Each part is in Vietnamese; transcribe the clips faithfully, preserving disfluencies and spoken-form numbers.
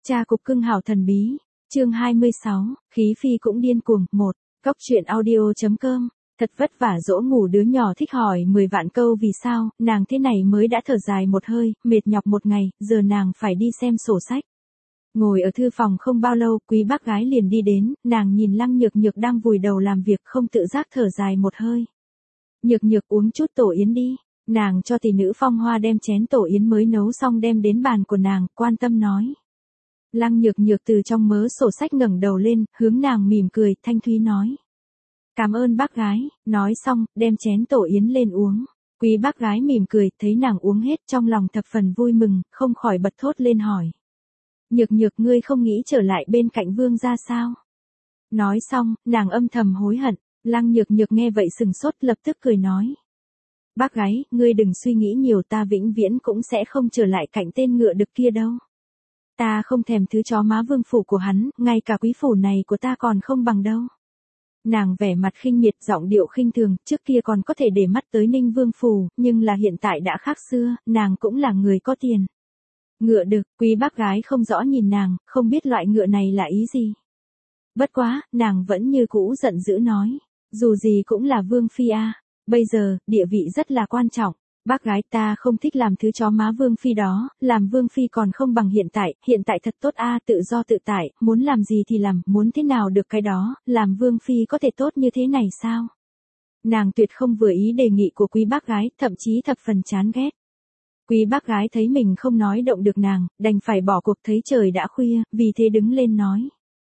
Cha cục cưng hảo thần bí, chương hai mươi sáu, khí phi cũng điên cuồng, một, Cóc truyện audio.com, thật vất vả dỗ ngủ đứa nhỏ thích hỏi mười vạn câu vì sao, nàng thế này mới đã thở dài một hơi, mệt nhọc một ngày, giờ nàng phải đi xem sổ sách. Ngồi ở thư phòng không bao lâu, quý bác gái liền đi đến, nàng nhìn Lăng Nhược Nhược đang vùi đầu làm việc không tự giác thở dài một hơi. Nhược Nhược uống chút tổ yến đi, nàng cho tỷ nữ Phong Hoa đem chén tổ yến mới nấu xong đem đến bàn của nàng, quan tâm nói. Lăng Nhược Nhược từ trong mớ sổ sách ngẩng đầu lên, hướng nàng mỉm cười, thanh thúy nói. Cảm ơn bác gái, nói xong, đem chén tổ yến lên uống. Quý bác gái mỉm cười, thấy nàng uống hết trong lòng thập phần vui mừng, không khỏi bật thốt lên hỏi. Nhược Nhược ngươi không nghĩ trở lại bên cạnh vương gia sao? Nói xong, nàng âm thầm hối hận, Lăng Nhược Nhược nghe vậy sừng sốt lập tức cười nói. Bác gái, ngươi đừng suy nghĩ nhiều, ta vĩnh viễn cũng sẽ không trở lại cạnh tên ngựa đực kia đâu. Ta không thèm thứ chó má vương phủ của hắn, ngay cả quý phủ này của ta còn không bằng đâu. Nàng vẻ mặt khinh miệt, giọng điệu khinh thường, trước kia còn có thể để mắt tới Ninh Vương phủ, nhưng là hiện tại đã khác xưa, nàng cũng là người có tiền. Ngựa đực, quý bác gái không rõ nhìn nàng, không biết loại ngựa này là ý gì. Bất quá, nàng vẫn như cũ giận dữ nói, dù gì cũng là vương phi a, bây giờ, địa vị rất là quan trọng. Bác gái ta không thích làm thứ chó má vương phi đó, làm vương phi còn không bằng hiện tại, hiện tại thật tốt a, tự do tự tại, muốn làm gì thì làm, muốn thế nào được cái đó, làm vương phi có thể tốt như thế này sao? Nàng tuyệt không vừa ý đề nghị của quý bác gái, thậm chí thập phần chán ghét. Quý bác gái thấy mình không nói động được nàng, đành phải bỏ cuộc, thấy trời đã khuya, vì thế đứng lên nói.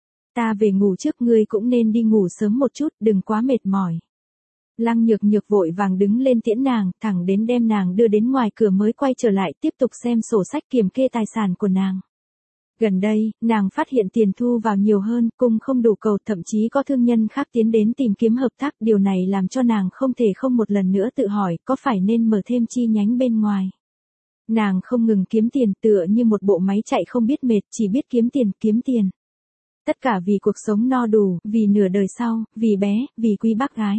Ta về ngủ trước, ngươi cũng nên đi ngủ sớm một chút, đừng quá mệt mỏi. Lăng Nhược Nhược vội vàng đứng lên tiễn nàng, thẳng đến đem nàng đưa đến ngoài cửa mới quay trở lại tiếp tục xem sổ sách kiểm kê tài sản của nàng. Gần đây, nàng phát hiện tiền thu vào nhiều hơn, cung không đủ cầu, thậm chí có thương nhân khác tiến đến tìm kiếm hợp tác, điều này làm cho nàng không thể không một lần nữa tự hỏi có phải nên mở thêm chi nhánh bên ngoài. Nàng không ngừng kiếm tiền, tựa như một bộ máy chạy không biết mệt, chỉ biết kiếm tiền, kiếm tiền. Tất cả vì cuộc sống no đủ, vì nửa đời sau, vì bé, vì quý bác gái.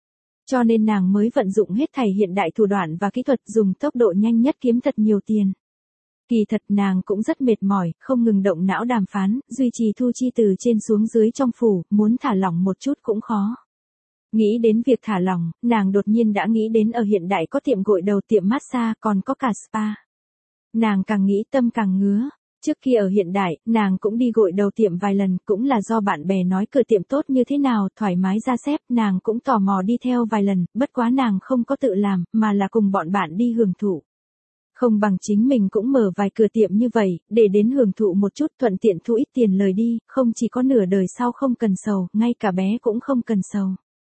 Cho nên nàng mới vận dụng hết thảy hiện đại thủ đoạn và kỹ thuật, dùng tốc độ nhanh nhất kiếm thật nhiều tiền. Kỳ thật nàng cũng rất mệt mỏi, không ngừng động não đàm phán, duy trì thu chi từ trên xuống dưới trong phủ, muốn thả lỏng một chút cũng khó. Nghĩ đến việc thả lỏng, nàng đột nhiên đã nghĩ đến ở hiện đại có tiệm gội đầu, tiệm massage, còn có cả spa. Nàng càng nghĩ tâm càng ngứa. Trước khi ở hiện đại, nàng cũng đi gội đầu tiệm vài lần, cũng là do bạn bè nói cửa tiệm tốt như thế nào, thoải mái ra xếp, nàng cũng tò mò đi theo vài lần, bất quá nàng không có tự làm, mà là cùng bọn bạn đi hưởng thụ. Không bằng chính mình cũng mở vài cửa tiệm như vậy, để đến hưởng thụ một chút, thuận tiện thu ít tiền lời đi, không chỉ có nửa đời sau không cần sầu, ngay cả bé cũng không cần sầu.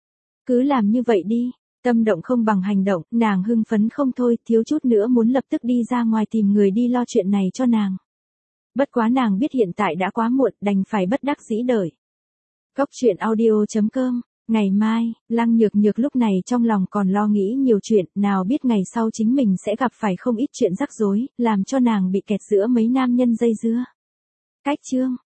Cứ làm như vậy đi. Tâm động không bằng hành động, nàng hưng phấn không thôi, thiếu chút nữa muốn lập tức đi ra ngoài tìm người đi lo chuyện này cho nàng. Bất quá nàng biết hiện tại đã quá muộn, đành phải bất đắc dĩ đợi. Cóc truyện audio.com, ngày mai, Lăng Nhược Nhược lúc này trong lòng còn lo nghĩ nhiều chuyện, nào biết ngày sau chính mình sẽ gặp phải không ít chuyện rắc rối, làm cho nàng bị kẹt giữa mấy nam nhân dây dưa. Cách chương.